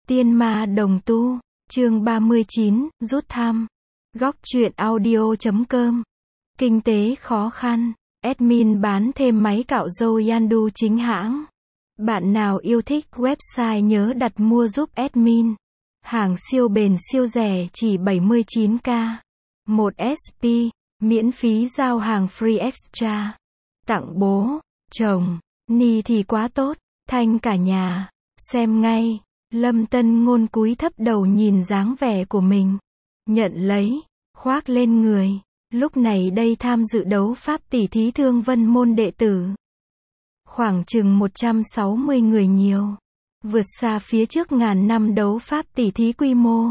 Tiên ma đồng tu, chương 39, rút thăm. Góc truyện audio.com. Kinh tế khó khăn. Admin bán thêm máy cạo râu Yandu chính hãng. Bạn nào yêu thích website nhớ đặt mua giúp admin. Hàng siêu bền siêu rẻ chỉ 79k. 1 SP, miễn phí giao hàng free extra. Tặng bố, chồng, ni thì quá tốt, thanh cả nhà. Xem ngay. Lâm Tân Ngôn cúi thấp đầu nhìn dáng vẻ của mình. Nhận lấy, khoác lên người. Lúc này đây tham dự đấu pháp tỷ thí Thương Vân môn đệ tử. Khoảng chừng 160 người nhiều. Vượt xa phía trước ngàn năm đấu pháp tỷ thí quy mô.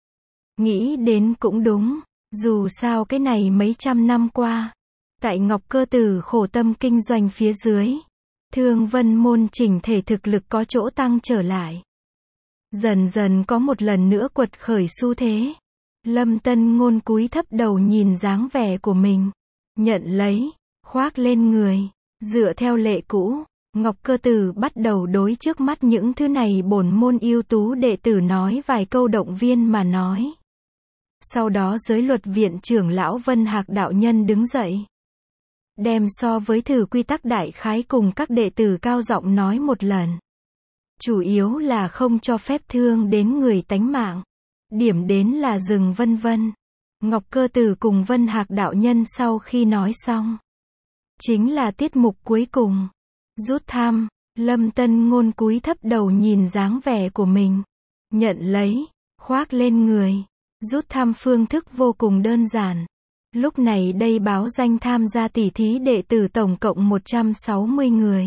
Nghĩ đến cũng đúng. Dù sao cái này mấy trăm năm qua. Tại Ngọc Cơ Tử khổ tâm kinh doanh phía dưới. Thương Vân môn chỉnh thể thực lực có chỗ tăng trở lại. Dần dần có một lần nữa quật khởi xu thế. Lâm Tân Ngôn cúi thấp đầu nhìn dáng vẻ của mình. Nhận lấy, khoác lên người. Dựa theo lệ cũ, Ngọc Cơ Tử bắt đầu đối trước mắt những thứ này bổn môn ưu tú đệ tử nói vài câu động viên mà nói. Sau đó giới luật viện trưởng lão Vân Hạc đạo nhân đứng dậy. Đem so với thử quy tắc đại khái cùng các đệ tử cao giọng nói một lần. Chủ yếu là không cho phép thương đến người tánh mạng. Điểm đến là dừng vân vân. Ngọc Cơ Tử cùng Vân Hạc đạo nhân sau khi nói xong. Chính là tiết mục cuối cùng. Rút thăm. Lâm Tân Ngôn cúi thấp đầu nhìn dáng vẻ của mình. Nhận lấy, khoác lên người. Rút thăm phương thức vô cùng đơn giản. Lúc này đây báo danh tham gia tỷ thí đệ tử tổng cộng 160 người.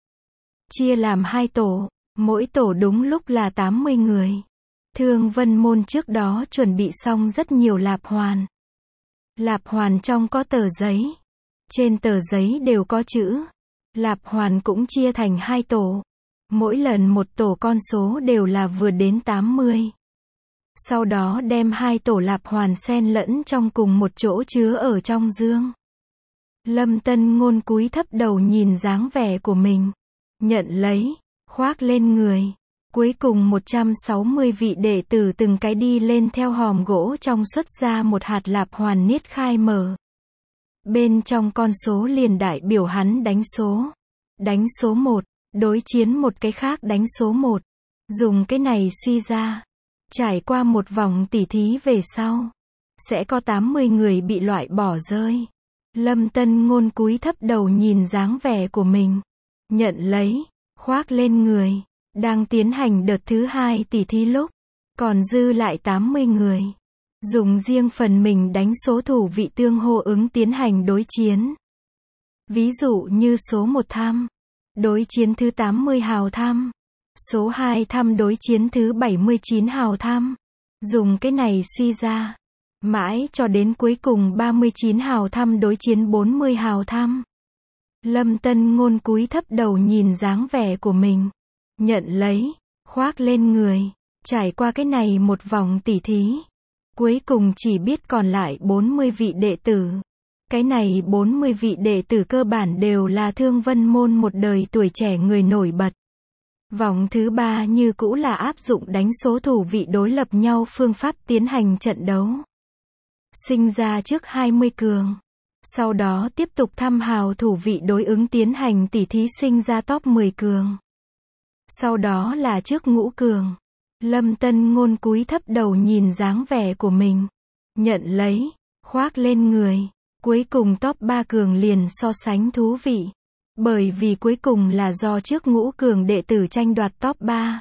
Chia làm 2 tổ. Mỗi tổ đúng lúc là 80 người. Thương Vân môn trước đó chuẩn bị xong rất nhiều lạp hoàn. Lạp hoàn trong có tờ giấy. Trên tờ giấy đều có chữ. Lạp hoàn cũng chia thành 2 tổ. Mỗi lần một tổ con số đều là vừa đến 80. Sau đó đem 2 tổ lạp hoàn xen lẫn trong cùng một chỗ chứa ở trong dương. Lâm Tân Ngôn cúi thấp đầu nhìn dáng vẻ của mình. Nhận lấy, khoác lên người. Cuối cùng 160 vị đệ tử từng cái đi lên theo hòm gỗ trong xuất ra một hạt lạp hoàn niết khai mở. Bên trong con số liền đại biểu hắn đánh số. Đánh số 1, đối chiến một cái khác đánh số 1. Dùng cái này suy ra. Trải qua một vòng tỉ thí về sau. Sẽ có 80 người bị loại bỏ rơi. Lâm Tân Ngôn cúi thấp đầu nhìn dáng vẻ của mình. Nhận lấy, khoác lên người. Đang tiến hành đợt thứ 2 tỉ thí lúc. Còn dư lại 80 người. Dùng riêng phần mình đánh số thủ vị tương hô ứng tiến hành đối chiến. Ví dụ như số 1 thăm. Đối chiến thứ 80 hào thăm. Số 2 thăm đối chiến thứ 79 hào thăm. Dùng cái này suy ra. Mãi cho đến cuối cùng 39 hào thăm đối chiến 40 hào thăm. Lâm Tân Ngôn cúi thấp đầu nhìn dáng vẻ của mình. Nhận lấy, khoác lên người. Trải qua cái này một vòng tỉ thí. Cuối cùng chỉ biết còn lại 40 vị đệ tử. Cái này 40 vị đệ tử cơ bản đều là Thương Vân môn một đời tuổi trẻ người nổi bật. Vòng thứ 3 như cũ là áp dụng đánh số thủ vị đối lập nhau phương pháp tiến hành trận đấu. Sinh ra trước 20 cường. Sau đó tiếp tục thăm hào thủ vị đối ứng tiến hành tỉ thí sinh ra top 10 cường. Sau đó là trước ngũ cường. Lâm Tân Ngôn cúi thấp đầu nhìn dáng vẻ của mình. Nhận lấy, khoác lên người. Cuối cùng top 3 cường liền so sánh thú vị. Bởi vì cuối cùng là do trước ngũ cường đệ tử tranh đoạt top 3.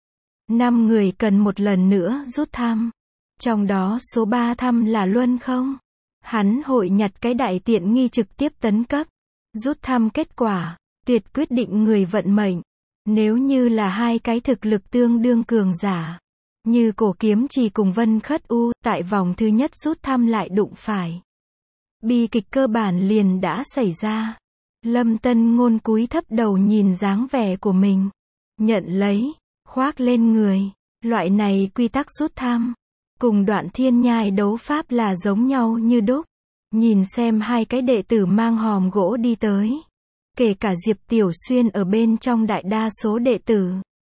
5 người cần một lần nữa rút thăm. Trong đó số 3 thăm là Luân không? Hắn hội nhặt cái đại tiện nghi trực tiếp tấn cấp. Rút thăm kết quả. Tuyệt quyết định người vận mệnh. Nếu như là hai cái thực lực tương đương cường giả. Như Cổ Kiếm Trì cùng Vân Khất U, tại vòng thứ nhất rút thăm lại đụng phải. Bi kịch cơ bản liền đã xảy ra. Lâm Tân Ngôn cúi thấp đầu nhìn dáng vẻ của mình. Nhận lấy, khoác lên người. Loại này quy tắc rút thăm. Cùng Đoạn Thiên Nhai đấu pháp là giống nhau như đúc. Nhìn xem hai cái đệ tử mang hòm gỗ đi tới. Kể cả Diệp Tiểu Xuyên ở bên trong đại đa số đệ tử.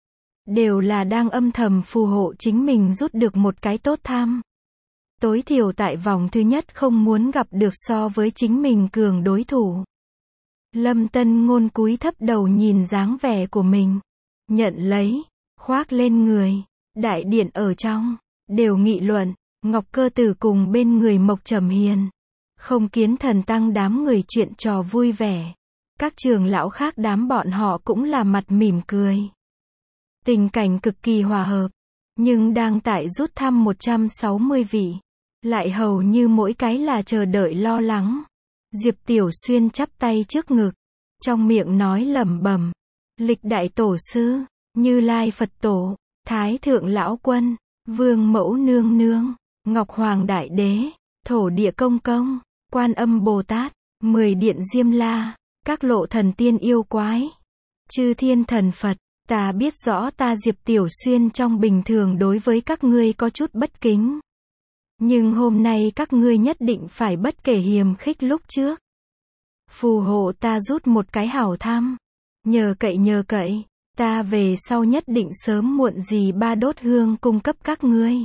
đều là đang âm thầm phù hộ chính mình rút được một cái tốt tham. Tối thiểu tại vòng thứ nhất không muốn gặp được so với chính mình cường đối thủ. Lâm Tân Ngôn cúi thấp đầu nhìn dáng vẻ của mình. Nhận lấy, khoác lên người. Đại điện ở trong, đều nghị luận, Ngọc Cơ Tử cùng bên người Mộc Trầm Hiền. Không Kiến Thần Tăng đám người chuyện trò vui vẻ. Các trưởng lão khác đám bọn họ cũng là mặt mỉm cười. Tình cảnh cực kỳ hòa hợp. Nhưng đang tại rút thăm 160 vị. Lại hầu như mỗi cái là chờ đợi lo lắng. Diệp Tiểu Xuyên chắp tay trước ngực. Trong miệng nói lẩm bẩm. Lịch đại tổ sư, Như Lai Phật Tổ, Thái Thượng Lão Quân, Vương Mẫu Nương Nương, Ngọc Hoàng Đại Đế, Thổ Địa Công Công, Quan Âm Bồ Tát, 10 Điện Diêm La, các lộ thần tiên yêu quái, chư thiên thần Phật, ta biết rõ ta Diệp Tiểu Xuyên trong bình thường đối với các ngươi có chút bất kính. Nhưng hôm nay các ngươi nhất định phải bất kể hiềm khích lúc trước. Phù hộ ta rút một cái hảo tham. Nhờ cậy, ta về sau nhất định sớm muộn gì ba đốt hương cung cấp các ngươi.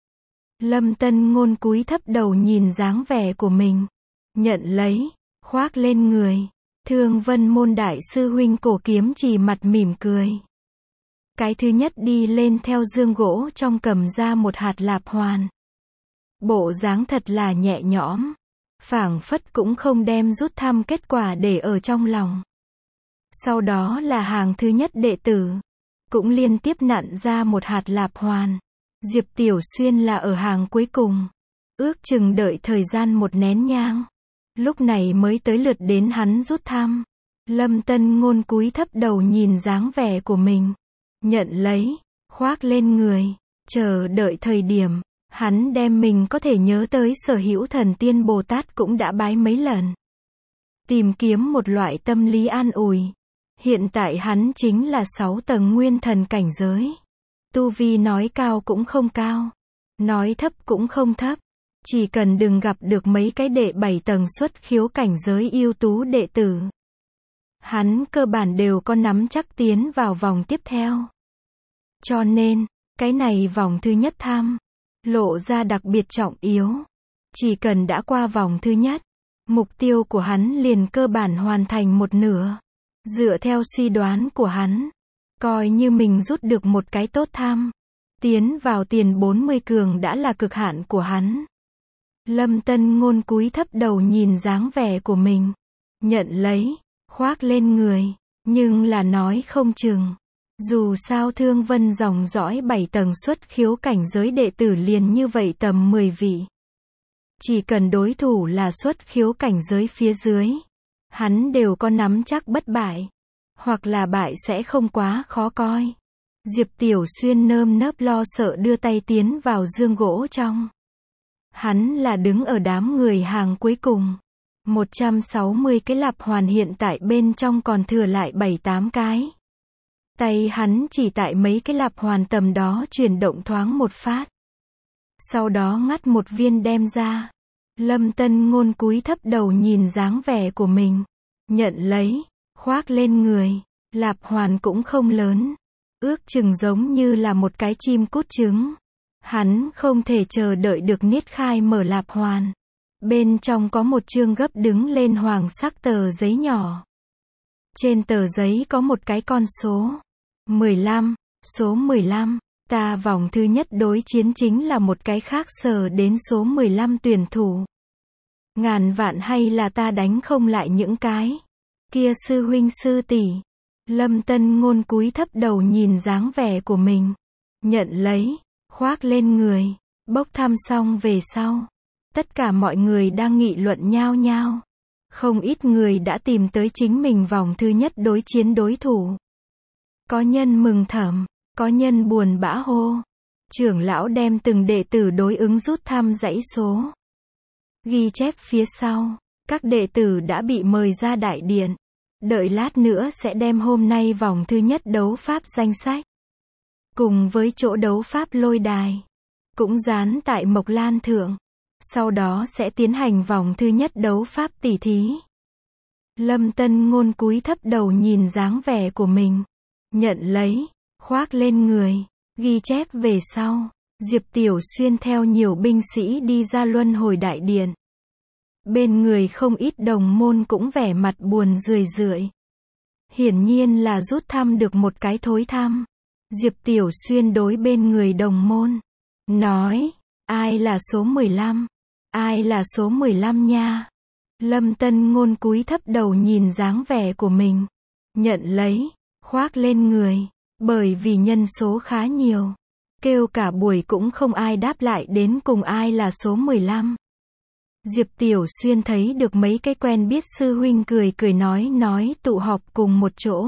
Lâm Tân Ngôn cúi thấp đầu nhìn dáng vẻ của mình. Nhận lấy, khoác lên người. Thương Vân Môn Đại Sư Huynh Cổ Kiếm Chỉ mặt mỉm cười. Cái thứ nhất đi lên theo dương gỗ trong cầm ra một hạt lạp hoàn. Bộ dáng thật là nhẹ nhõm. Phảng phất cũng không đem rút thăm kết quả để ở trong lòng. Sau đó là hàng thứ nhất đệ tử. Cũng liên tiếp nặn ra một hạt lạp hoàn. Diệp Tiểu Xuyên là ở hàng cuối cùng. Ước chừng đợi thời gian một nén nhang. Lúc này mới tới lượt đến hắn rút thăm. Lâm Tân Ngôn cúi thấp đầu nhìn dáng vẻ của mình. Nhận lấy, khoác lên người. Chờ đợi thời điểm. Hắn đem mình có thể nhớ tới sở hữu thần tiên Bồ Tát cũng đã bái mấy lần. Tìm kiếm một loại tâm lý an ủi. Hiện tại hắn chính là 6 tầng nguyên thần cảnh giới. Tu vi nói cao cũng không cao. Nói thấp cũng không thấp. Chỉ cần đừng gặp được mấy cái đệ 7 tầng xuất khiếu cảnh giới ưu tú đệ tử. Hắn cơ bản đều có nắm chắc tiến vào vòng tiếp theo. Cho nên, cái này vòng thứ nhất tham. Lộ ra đặc biệt trọng yếu. Chỉ cần đã qua vòng thứ nhất, mục tiêu của hắn liền cơ bản hoàn thành một nửa. Dựa theo suy đoán của hắn, coi như mình rút được một cái tốt tham. Tiến vào tiền 40 cường đã là cực hạn của hắn. Lâm Tân Ngôn cúi thấp đầu nhìn dáng vẻ của mình. Nhận lấy, khoác lên người. Nhưng là nói không chừng. Dù sao Thương Vân dòng dõi 7 tầng xuất khiếu cảnh giới đệ tử liền như vậy tầm 10 vị. Chỉ cần đối thủ là xuất khiếu cảnh giới phía dưới. Hắn đều có nắm chắc bất bại. Hoặc là bại sẽ không quá khó coi. Diệp Tiểu Xuyên nơm nớp lo sợ đưa tay tiến vào dương gỗ trong. Hắn là đứng ở đám người hàng cuối cùng. 160 cái lạp hoàn hiện tại bên trong còn thừa lại 7-8 cái. Tay hắn chỉ tại mấy cái lạp hoàn tầm đó chuyển động thoáng một phát. Sau đó ngắt một viên đem ra. Lâm Tân Ngôn cúi thấp đầu nhìn dáng vẻ của mình. Nhận lấy, khoác lên người. Lạp hoàn cũng không lớn. Ước chừng giống như là một cái chim cút trứng. Hắn không thể chờ đợi được niết khai mở lạp hoàn. Bên trong có một chương gấp đứng lên hoàng sắc tờ giấy nhỏ. Trên tờ giấy có một cái con số. 15, số 15, ta vòng thứ nhất đối chiến chính là một cái khác sờ đến số 15 tuyển thủ. Ngàn vạn hay là ta đánh không lại những cái kia sư huynh sư tỷ. Lâm Tân Ngôn cúi thấp đầu nhìn dáng vẻ của mình. Nhận lấy, khoác lên người, bốc thăm xong về sau. Tất cả mọi người đang nghị luận nhao nhao. Không ít người đã tìm tới chính mình vòng thứ nhất đối chiến đối thủ. Có nhân mừng thầm, có nhân buồn bã hô. Trưởng lão đem từng đệ tử đối ứng rút thăm dãy số. Ghi chép phía sau, các đệ tử đã bị mời ra đại điện. Đợi lát nữa sẽ đem hôm nay vòng thứ nhất đấu pháp danh sách. Cùng với chỗ đấu pháp lôi đài. Cũng dán tại Mộc Lan Thượng. Sau đó sẽ tiến hành vòng thứ nhất đấu pháp tỉ thí. Lâm Tân Ngôn cúi thấp đầu nhìn dáng vẻ của mình. Nhận lấy, khoác lên người. Ghi chép về sau, Diệp Tiểu Xuyên theo nhiều binh sĩ đi ra luân hồi đại điện. Bên người không ít đồng môn cũng vẻ mặt buồn rười rượi. Hiển nhiên là rút thăm được một cái thối thăm. Diệp Tiểu Xuyên đối bên người đồng môn, nói, ai là số 15? Ai là số 15 nha? Lâm Tân Ngôn cúi thấp đầu nhìn dáng vẻ của mình. Nhận lấy, khoác lên người. Bởi vì nhân số khá nhiều. Kêu cả buổi cũng không ai đáp lại đến cùng ai là số 15. Diệp Tiểu Xuyên thấy được mấy cái quen biết sư huynh cười cười nói tụ họp cùng một chỗ.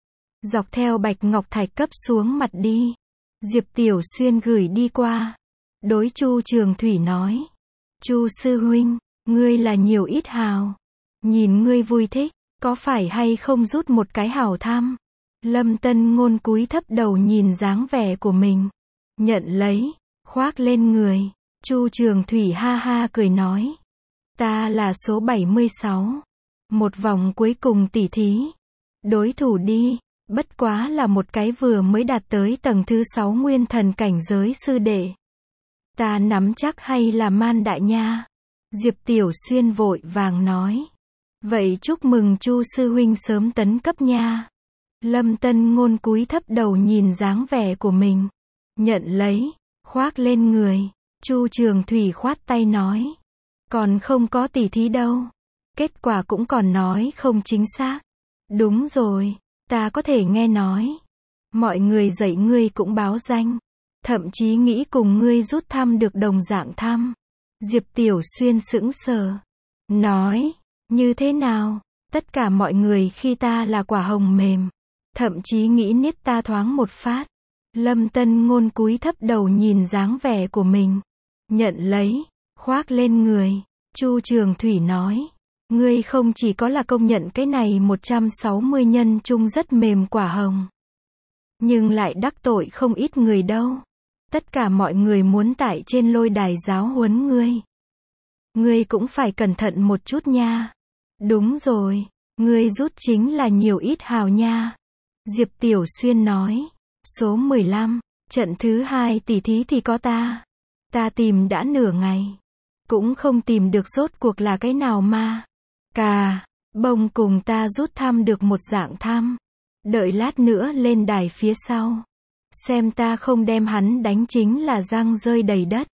Dọc theo bạch ngọc thạch cấp xuống mặt đi. Diệp Tiểu Xuyên gửi đi qua. Đối Chu Trường Thủy nói. Chu sư huynh, ngươi là nhiều ít hào. Nhìn ngươi vui thích, có phải hay không rút một cái hào thăm? Lâm Tân Ngôn cúi thấp đầu nhìn dáng vẻ của mình. Nhận lấy, khoác lên người. Chu Trường Thủy ha ha cười nói. Ta là số 76. Một vòng cuối cùng tỉ thí. Đối thủ đi, bất quá là một cái vừa mới đạt tới tầng thứ 6 nguyên thần cảnh giới sư đệ. Ta nắm chắc hay là man đại nha? Diệp Tiểu Xuyên vội vàng nói. Vậy chúc mừng Chu sư huynh sớm tấn cấp nha. Lâm Tân Ngôn cúi thấp đầu nhìn dáng vẻ của mình. Nhận lấy, khoác lên người. Chu Trường Thủy khoát tay nói. Còn không có tỉ thí đâu. Kết quả cũng còn nói không chính xác. Đúng rồi, ta có thể nghe nói. Mọi người dạy ngươi cũng báo danh. Thậm chí nghĩ cùng ngươi rút thăm được đồng dạng thăm. Diệp Tiểu Xuyên sững sờ. Nói, như thế nào? Tất cả mọi người khi ta là quả hồng mềm. Thậm chí nghĩ niết ta thoáng một phát. Lâm Tân Ngôn cúi thấp đầu nhìn dáng vẻ của mình. Nhận lấy, khoác lên người. Chu Trường Thủy nói. Ngươi không chỉ có là công nhận cái này 160 nhân chung rất mềm quả hồng. Nhưng lại đắc tội không ít người đâu. Tất cả mọi người muốn tại trên lôi đài giáo huấn ngươi. Ngươi cũng phải cẩn thận một chút nha. Đúng rồi, ngươi rút chính là nhiều ít hào nha. Diệp Tiểu Xuyên nói. Số 15, trận thứ 2 tỉ thí thì có ta. Ta tìm đã nửa ngày. Cũng không tìm được rốt cuộc là cái nào mà. Cà, bông cùng ta rút thăm được một dạng thăm. Đợi lát nữa lên đài phía sau. Xem ta không đem hắn đánh chính là răng rơi đầy đất.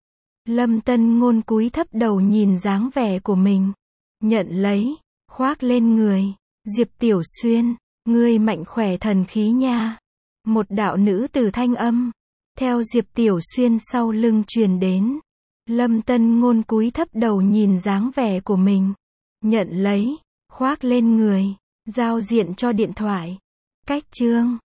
Lâm Tân Ngôn cúi thấp đầu nhìn dáng vẻ của mình. Nhận lấy, khoác lên người. Diệp Tiểu Xuyên, ngươi mạnh khỏe thần khí nha. Một đạo nữ từ thanh âm. Theo Diệp Tiểu Xuyên sau lưng truyền đến. Lâm Tân Ngôn cúi thấp đầu nhìn dáng vẻ của mình. Nhận lấy, khoác lên người. Giao diện cho điện thoại. Cách chương.